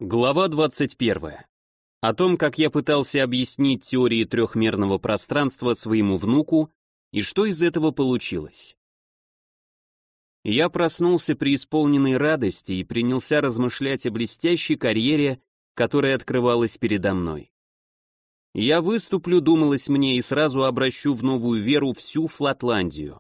Глава 21. О том, как я пытался объяснить теории трехмерного пространства своему внуку и что из этого получилось. Я проснулся преисполненной радости и принялся размышлять о блестящей карьере, которая открывалась передо мной. Я выступлю, думалось мне, и сразу обращу в новую веру всю Флатландию.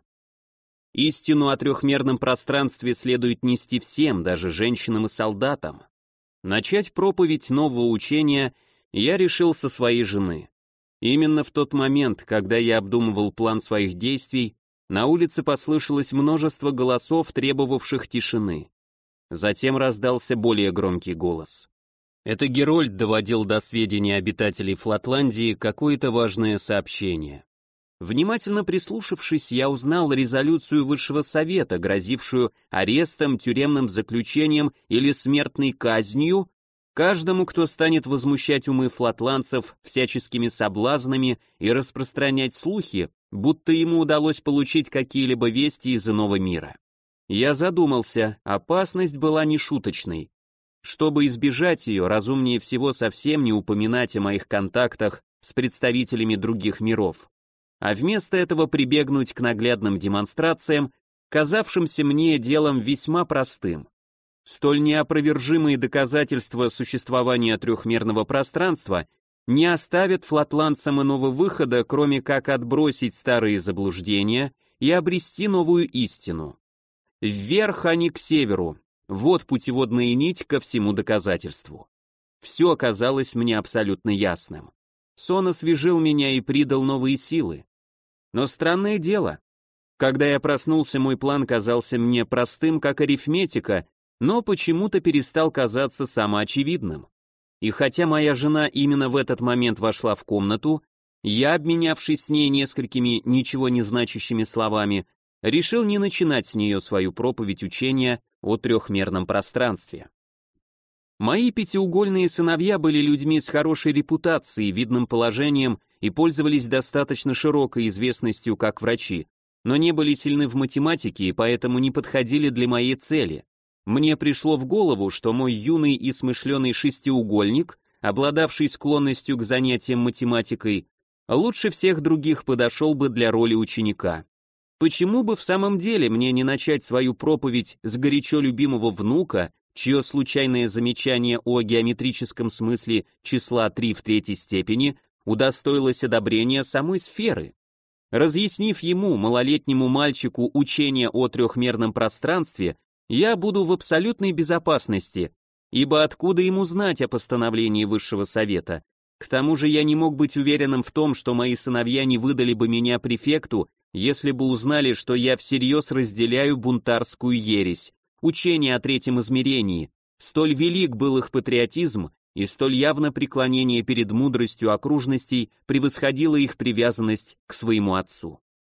Истину о трехмерном пространстве следует нести всем, даже женщинам и солдатам. Начать проповедь нового учения я решил со своей жены. Именно в тот момент, когда я обдумывал план своих действий, на улице послышалось множество голосов, требовавших тишины. Затем раздался более громкий голос. Это Герольд доводил до сведения обитателей Флатландии какое-то важное сообщение. Внимательно прислушавшись, я узнал резолюцию Высшего Совета, грозившую арестом, тюремным заключением или смертной казнью каждому, кто станет возмущать умы флатландцев всяческими соблазнами и распространять слухи, будто ему удалось получить какие-либо вести из иного мира. Я задумался, опасность была нешуточной. Чтобы избежать ее, разумнее всего совсем не упоминать о моих контактах с представителями других миров, а вместо этого прибегнуть к наглядным демонстрациям, казавшимся мне делом весьма простым. Столь неопровержимые доказательства существования трехмерного пространства не оставят флатландцам иного выхода, кроме как отбросить старые заблуждения и обрести новую истину. Вверх, а не к северу. Вот путеводная нить ко всему доказательству. Все оказалось мне абсолютно ясным. Сон освежил меня и придал новые силы. Но странное дело. Когда я проснулся, мой план казался мне простым, как арифметика, но почему-то перестал казаться самоочевидным. И хотя моя жена именно в этот момент вошла в комнату, я, обменявшись с ней несколькими ничего не значащими словами, решил не начинать с нее свою проповедь учения о трехмерном пространстве. Мои пятиугольные сыновья были людьми с хорошей репутацией, видным положением и пользовались достаточно широкой известностью как врачи, но не были сильны в математике и поэтому не подходили для моей цели. Мне пришло в голову, что мой юный и смышленый шестиугольник, обладавший склонностью к занятиям математикой, лучше всех других подошел бы для роли ученика. Почему бы в самом деле мне не начать свою проповедь с горячо любимого внука, чье случайное замечание о геометрическом смысле числа 3 в третьей степени удостоилось одобрения самой сферы? Разъяснив ему, малолетнему мальчику, учение о трехмерном пространстве, я буду в абсолютной безопасности, ибо откуда ему знать о постановлении Высшего Совета? К тому же я не мог быть уверенным в том, что мои сыновья не выдали бы меня префекту, если бы узнали, что я всерьез разделяю бунтарскую ересь, учение о третьем измерении. Столь велик был их патриотизм, и столь явно преклонение перед мудростью окружностей превосходило их привязанность к своему отцу.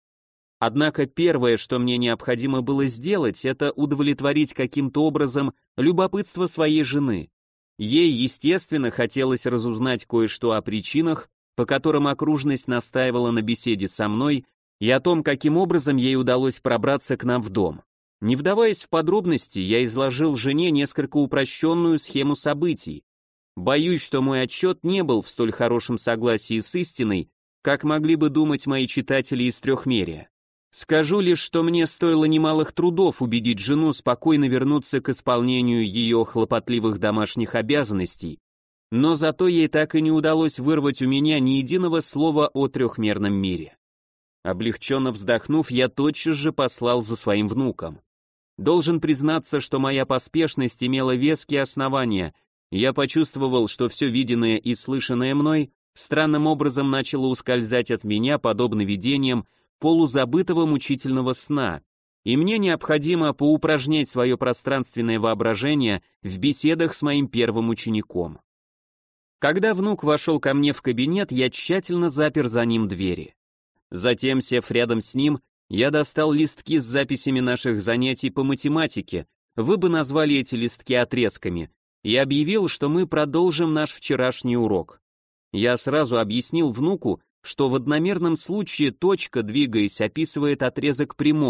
Однако первое, что мне необходимо было сделать, это удовлетворить каким-то образом любопытство своей жены. Ей, естественно, хотелось разузнать кое-что о причинах, по которым окружность настаивала на беседе со мной, и о том, каким образом ей удалось пробраться к нам в дом. Не вдаваясь в подробности, я изложил жене несколько упрощенную схему событий. Боюсь, что мой отчет не был в столь хорошем согласии с истиной, как могли бы думать мои читатели из трехмерия. Скажу лишь, что мне стоило немалых трудов убедить жену спокойно вернуться к исполнению ее хлопотливых домашних обязанностей, но зато ей так и не удалось вырвать у меня ни единого слова о трехмерном мире. Облегченно вздохнув, я тотчас же послал за своим внуком. Должен признаться, что моя поспешность имела веские основания. Я почувствовал, что все виденное и слышанное мной странным образом начало ускользать от меня, подобно видениям полузабытого мучительного сна, и мне необходимо поупражнять свое пространственное воображение в беседах с моим первым учеником. Когда внук вошел ко мне в кабинет, я тщательно запер за ним двери. Затем, сев рядом с ним, я достал листки с записями наших занятий по математике, вы бы назвали эти листки отрезками, и объявил, что мы продолжим наш вчерашний урок. Я сразу объяснил внуку, что в одномерном случае точка, двигаясь, описывает отрезок прямой,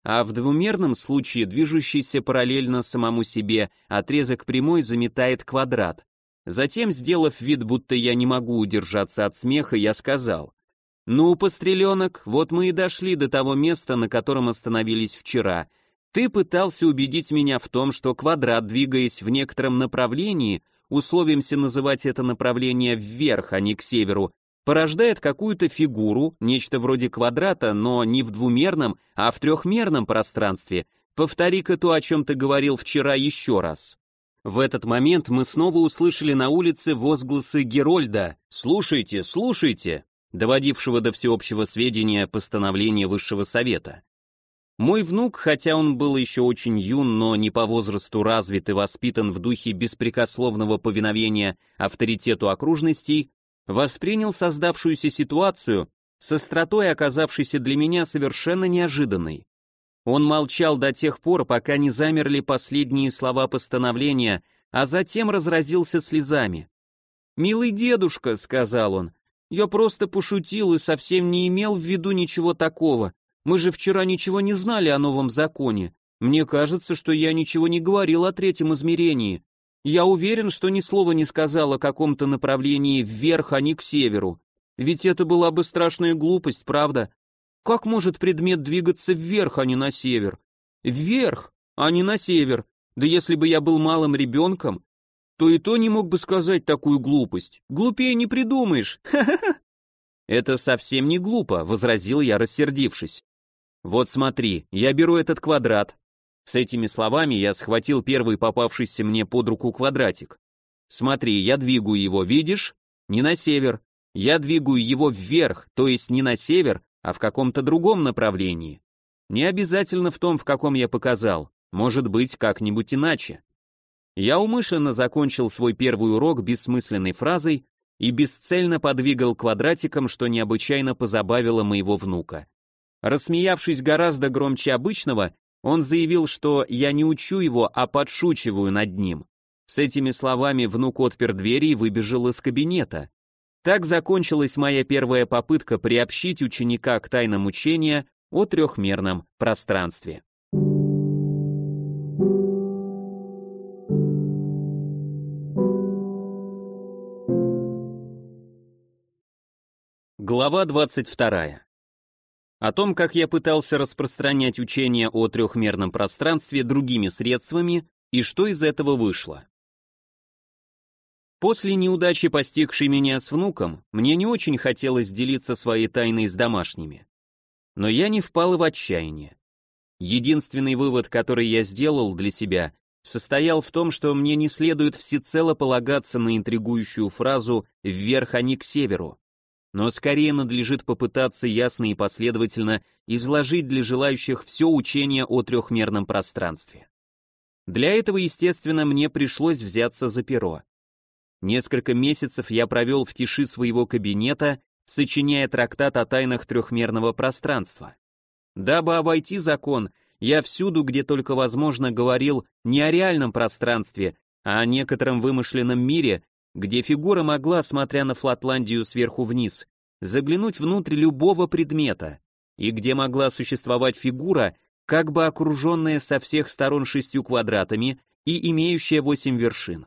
а в двумерном случае движущийся параллельно самому себе отрезок прямой заметает квадрат. Затем, сделав вид, будто я не могу удержаться от смеха, я сказал: «Ну, постреленок, вот мы и дошли до того места, на котором остановились вчера. Ты пытался убедить меня в том, что квадрат, двигаясь в некотором направлении, условимся называть это направление вверх, а не к северу, порождает какую-то фигуру, нечто вроде квадрата, но не в двумерном, а в трехмерном пространстве. Повтори-ка то, о чем ты говорил вчера, еще раз». В этот момент мы снова услышали на улице возгласы Герольда «Слушайте, слушайте», доводившего до всеобщего сведения постановление Высшего Совета. Мой внук, хотя он был еще очень юн, но не по возрасту развит и воспитан в духе беспрекословного повиновения авторитету окружностей, воспринял создавшуюся ситуацию с остротой, оказавшейся для меня совершенно неожиданной. Он молчал до тех пор, пока не замерли последние слова постановления, а затем разразился слезами. «Милый дедушка», — сказал он, — «я просто пошутил и совсем не имел в виду ничего такого. Мы же вчера ничего не знали о новом законе. Мне кажется, что я ничего не говорил о третьем измерении. Я уверен, что ни слова не сказал о каком-то направлении вверх, а не к северу. Ведь это была бы страшная глупость, правда? Как может предмет двигаться вверх, а не на север? Вверх, а не на север. Да если бы я был малым ребенком, то и то не мог бы сказать такую глупость. Глупее не придумаешь. Ха-ха-ха. Это совсем не глупо, возразил я, рассердившись. Вот смотри, я беру этот квадрат. С этими словами я схватил первый попавшийся мне под руку квадратик. Смотри, я двигаю его, видишь? Не на север. Я двигаю его вверх, то есть не на север, а в каком-то другом направлении. Не обязательно в том, в каком я показал, может быть, как-нибудь иначе. Я умышленно закончил свой первый урок бессмысленной фразой и бесцельно подвигал квадратиком, что необычайно позабавило моего внука. Рассмеявшись гораздо громче обычного, он заявил, что я не учу его, а подшучиваю над ним. С этими словами внук отпер двери и выбежал из кабинета. Так закончилась моя первая попытка приобщить ученика к тайнам учения о трехмерном пространстве. Глава 22. О том, как я пытался распространять учение о трехмерном пространстве другими средствами и что из этого вышло. После неудачи, постигшей меня с внуком, мне не очень хотелось делиться своей тайной с домашними. Но я не впал в отчаяние. Единственный вывод, который я сделал для себя, состоял в том, что мне не следует всецело полагаться на интригующую фразу «вверх, а не к северу», но скорее надлежит попытаться ясно и последовательно изложить для желающих все учение о трехмерном пространстве. Для этого, естественно, мне пришлось взяться за перо. Несколько месяцев я провел в тиши своего кабинета, сочиняя трактат о тайнах трехмерного пространства. Дабы обойти закон, я всюду, где только возможно, говорил не о реальном пространстве, а о некотором вымышленном мире, где фигура могла, смотря на Флатландию сверху вниз, заглянуть внутрь любого предмета, и где могла существовать фигура, как бы окруженная со всех сторон 6 квадратами и имеющая 8 вершин.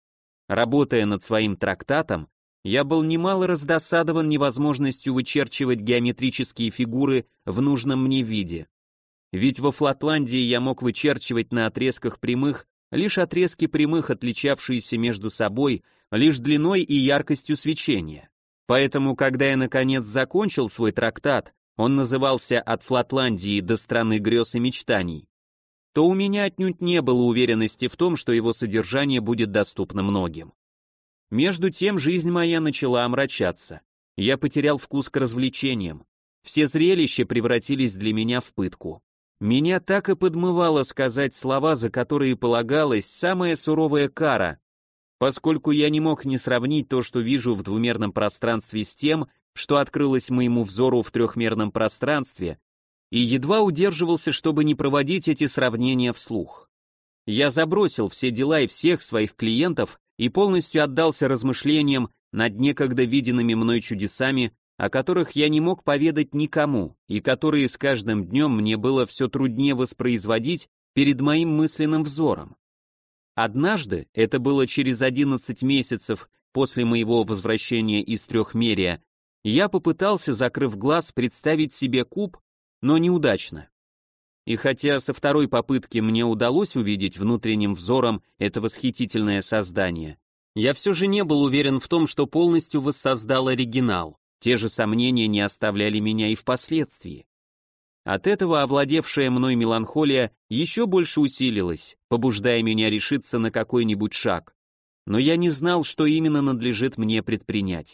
Работая над своим трактатом, я был немало раздосадован невозможностью вычерчивать геометрические фигуры в нужном мне виде. Ведь во Флатландии я мог вычерчивать на отрезках прямых лишь отрезки прямых, отличавшиеся между собой лишь длиной и яркостью свечения. Поэтому, когда я наконец закончил свой трактат, он назывался «От Флатландии до страны грез и мечтаний», то у меня отнюдь не было уверенности в том, что его содержание будет доступно многим. Между тем жизнь моя начала омрачаться. Я потерял вкус к развлечениям. Все зрелища превратились для меня в пытку. Меня так и подмывало сказать слова, за которые полагалась самая суровая кара, поскольку я не мог не сравнить то, что вижу в двумерном пространстве, с тем, что открылось моему взору в трехмерном пространстве, и едва удерживался, чтобы не проводить эти сравнения вслух. Я забросил все дела и всех своих клиентов и полностью отдался размышлениям над некогда виденными мной чудесами, о которых я не мог поведать никому, и которые с каждым днем мне было все труднее воспроизводить перед моим мысленным взором. Однажды, это было через 11 месяцев после моего возвращения из Трехмерия, я попытался, закрыв глаз, представить себе куб, но неудачно. И хотя со второй попытки мне удалось увидеть внутренним взором это восхитительное создание, я все же не был уверен в том, что полностью воссоздал оригинал. Те же сомнения не оставляли меня и впоследствии. От этого овладевшая мной меланхолия еще больше усилилась, побуждая меня решиться на какой-нибудь шаг. Но я не знал, что именно надлежит мне предпринять.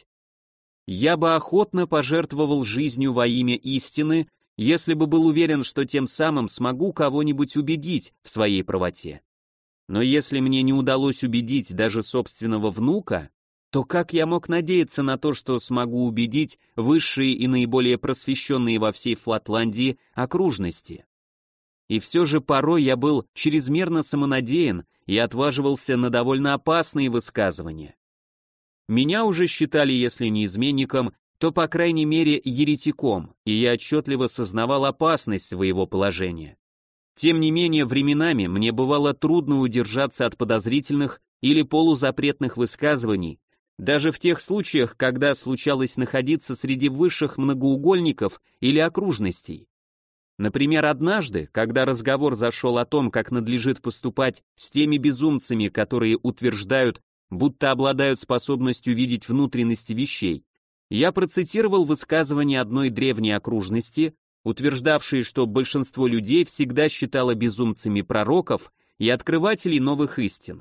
Я бы охотно пожертвовал жизнью во имя истины, если бы был уверен, что тем самым смогу кого-нибудь убедить в своей правоте. Но если мне не удалось убедить даже собственного внука, то как я мог надеяться на то, что смогу убедить высшие и наиболее просвещенные во всей Флатландии окружности? И все же порой я был чрезмерно самонадеян и отваживался на довольно опасные высказывания. Меня уже считали, если не изменником, то, по крайней мере, еретиком, и я отчетливо сознавал опасность своего положения. Тем не менее, временами мне бывало трудно удержаться от подозрительных или полузапретных высказываний, даже в тех случаях, когда случалось находиться среди высших многоугольников или окружностей. Например, однажды, когда разговор зашел о том, как надлежит поступать с теми безумцами, которые утверждают, будто обладают способностью видеть внутренности вещей, я процитировал высказывание одной древней окружности, утверждавшей, что большинство людей всегда считало безумцами пророков и открывателей новых истин.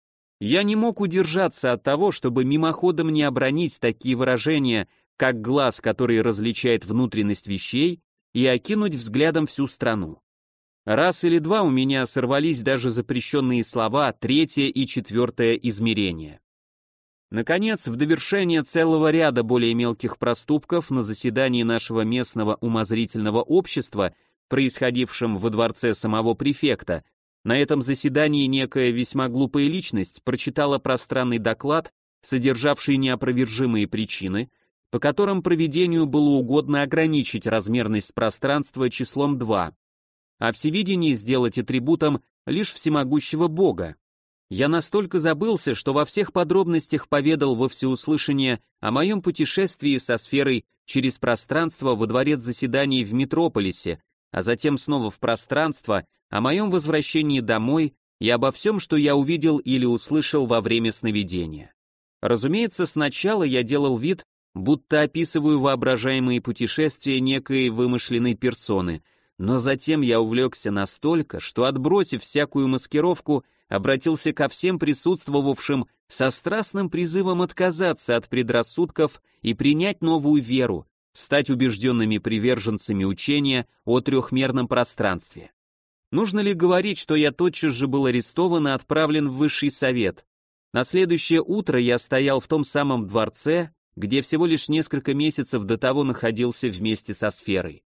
Я не мог удержаться от того, чтобы мимоходом не обронить такие выражения, как глаз, который различает внутренность вещей, и окинуть взглядом всю страну. Раз или два у меня сорвались даже запрещенные слова третье и четвертое измерения. Наконец, в довершение целого ряда более мелких проступков на заседании нашего местного умозрительного общества, происходившем во дворце самого префекта, на этом заседании некая весьма глупая личность прочитала пространный доклад, содержавший неопровержимые причины, по которым провидению было угодно ограничить размерность пространства числом 2, а всевидение сделать атрибутом лишь всемогущего Бога. Я настолько забылся, что во всех подробностях поведал во всеуслышание о моем путешествии со сферой через пространство во дворец заседаний в Метрополисе, а затем снова в пространство, о моем возвращении домой и обо всем, что я увидел или услышал во время сновидения. Разумеется, сначала я делал вид, будто описываю воображаемые путешествия некой вымышленной персоны, но затем я увлекся настолько, что, отбросив всякую маскировку, обратился ко всем присутствовавшим со страстным призывом отказаться от предрассудков и принять новую веру, стать убежденными приверженцами учения о трехмерном пространстве. Нужно ли говорить, что я тотчас же был арестован и отправлен в Высший Совет? На следующее утро я стоял в том самом дворце, где всего лишь несколько месяцев до того находился вместе со сферой.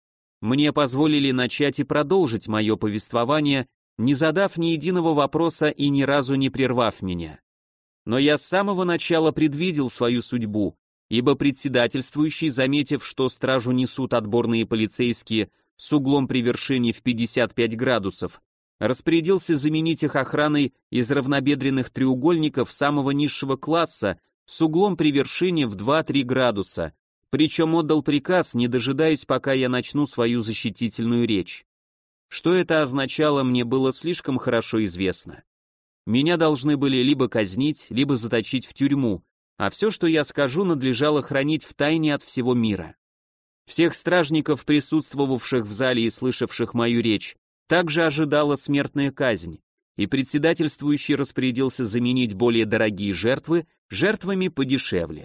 Мне позволили начать и продолжить мое повествование, не задав ни единого вопроса и ни разу не прервав меня. Но я с самого начала предвидел свою судьбу, ибо председательствующий, заметив, что стражу несут отборные полицейские с углом при вершине в 55 градусов, распорядился заменить их охраной из равнобедренных треугольников самого низшего класса с углом при вершине в 2-3 градуса, причем отдал приказ, не дожидаясь, пока я начну свою защитительную речь. Что это означало, мне было слишком хорошо известно. Меня должны были либо казнить, либо заточить в тюрьму, а все, что я скажу, надлежало хранить в тайне от всего мира. Всех стражников, присутствовавших в зале и слышавших мою речь, также ожидала смертная казнь, и председательствующий распорядился заменить более дорогие жертвы жертвами подешевле.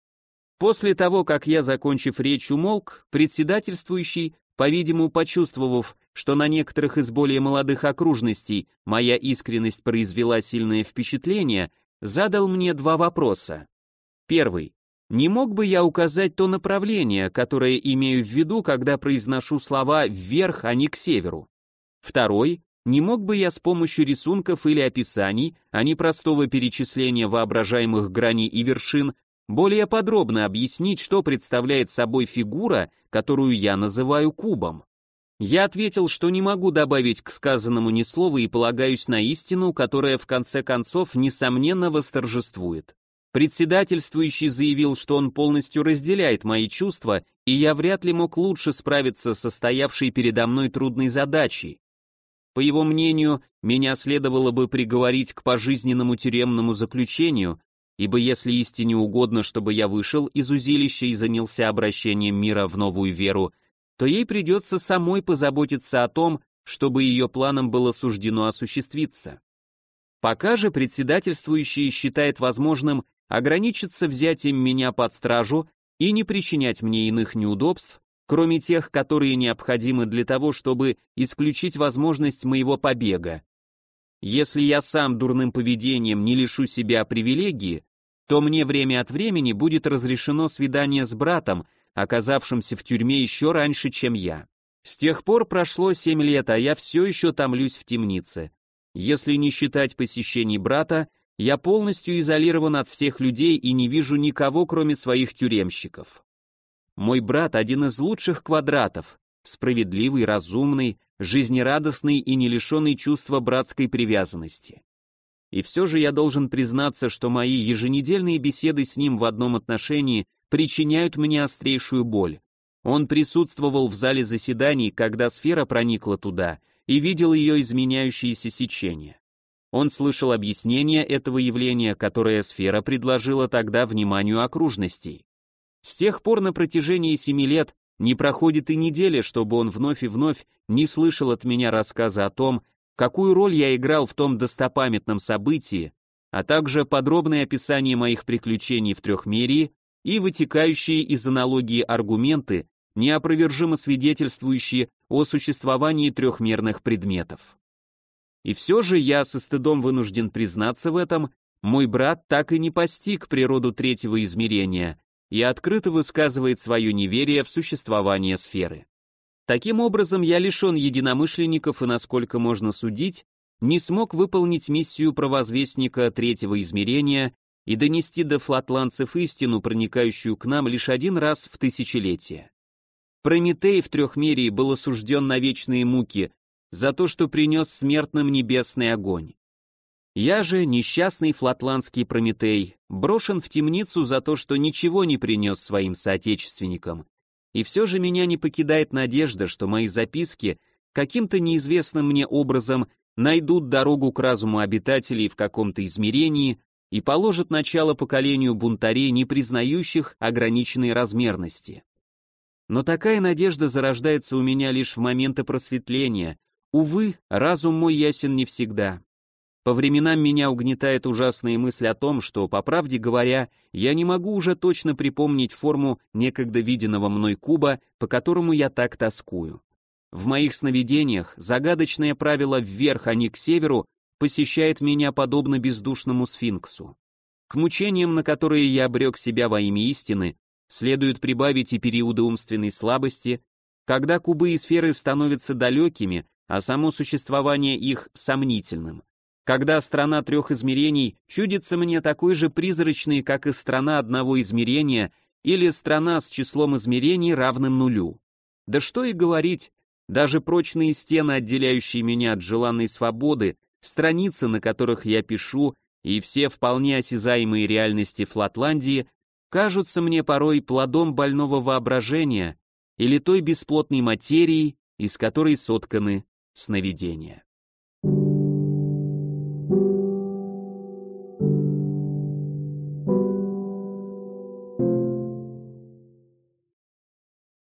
После того, как я, закончив речь, умолк, председательствующий, по-видимому, почувствовав, что на некоторых из более молодых окружностей моя искренность произвела сильное впечатление, задал мне два вопроса. Первый. Не мог бы я указать то направление, которое имею в виду, когда произношу слова «вверх», а не «к северу»? Второй. Не мог бы я с помощью рисунков или описаний, а не простого перечисления воображаемых граней и вершин, более подробно объяснить, что представляет собой фигура, которую я называю кубом. Я ответил, что не могу добавить к сказанному ни слова и полагаюсь на истину, которая в конце концов несомненно восторжествует. Председательствующий заявил, что он полностью разделяет мои чувства, и я вряд ли мог лучше справиться со стоявшей передо мной трудной задачей. По его мнению, меня следовало бы приговорить к пожизненному тюремному заключению, ибо если истине угодно, чтобы я вышел из узилища и занялся обращением мира в новую веру, то ей придется самой позаботиться о том, чтобы ее планам было суждено осуществиться. Пока же председательствующий считает возможным ограничиться взятием меня под стражу и не причинять мне иных неудобств, кроме тех, которые необходимы для того, чтобы исключить возможность моего побега. Если я сам дурным поведением не лишу себя привилегии, то мне время от времени будет разрешено свидание с братом, оказавшимся в тюрьме еще раньше, чем я. С тех пор прошло 7 лет, а я все еще томлюсь в темнице. Если не считать посещений брата, я полностью изолирован от всех людей и не вижу никого, кроме своих тюремщиков. Мой брат один из лучших квадратов, справедливый, разумный, жизнерадостный и не лишенный чувства братской привязанности. И все же я должен признаться, что мои еженедельные беседы с ним в одном отношении причиняют мне острейшую боль. Он присутствовал в зале заседаний, когда сфера проникла туда, и видел ее изменяющееся сечение. Он слышал объяснение этого явления, которое сфера предложила тогда вниманию окружностей. С тех пор на протяжении 7 лет не проходит и недели, чтобы он вновь и вновь не слышал от меня рассказа о том, какую роль я играл в том достопамятном событии, а также подробное описание моих приключений в Трехмерии и вытекающие из аналогии аргументы, неопровержимо свидетельствующие о существовании трехмерных предметов. И все же я со стыдом вынужден признаться в этом, мой брат так и не постиг природу третьего измерения и открыто высказывает свое неверие в существование сферы. Таким образом, я лишен единомышленников и, насколько можно судить, не смог выполнить миссию провозвестника третьего измерения и донести до флатландцев истину, проникающую к нам лишь один раз в тысячелетие. Прометей в Трехмерии был осужден на вечные муки за то, что принес смертным небесный огонь. Я же, несчастный флатландский Прометей, брошен в темницу за то, что ничего не принес своим соотечественникам. И все же меня не покидает надежда, что мои записки каким-то неизвестным мне образом найдут дорогу к разуму обитателей в каком-то измерении и положат начало поколению бунтарей, не признающих ограниченной размерности. Но такая надежда зарождается у меня лишь в моменты просветления. Увы, разум мой ясен не всегда. По временам меня угнетает ужасная мысль о том, что, по правде говоря, я не могу уже точно припомнить форму некогда виденного мной куба, по которому я так тоскую. В моих сновидениях загадочное правило вверх, а не к северу, посещает меня подобно бездушному сфинксу. К мучениям, на которые я обрек себя во имя истины, следует прибавить и периоды умственной слабости, когда кубы и сферы становятся далекими, а само существование их сомнительным. Когда страна трех измерений чудится мне такой же призрачной, как и страна одного измерения, или страна с числом измерений, равным нулю. Да что и говорить, даже прочные стены, отделяющие меня от желанной свободы, страницы, на которых я пишу, и все вполне осязаемые реальности Флатландии, кажутся мне порой плодом больного воображения или той бесплотной материи, из которой сотканы сновидения.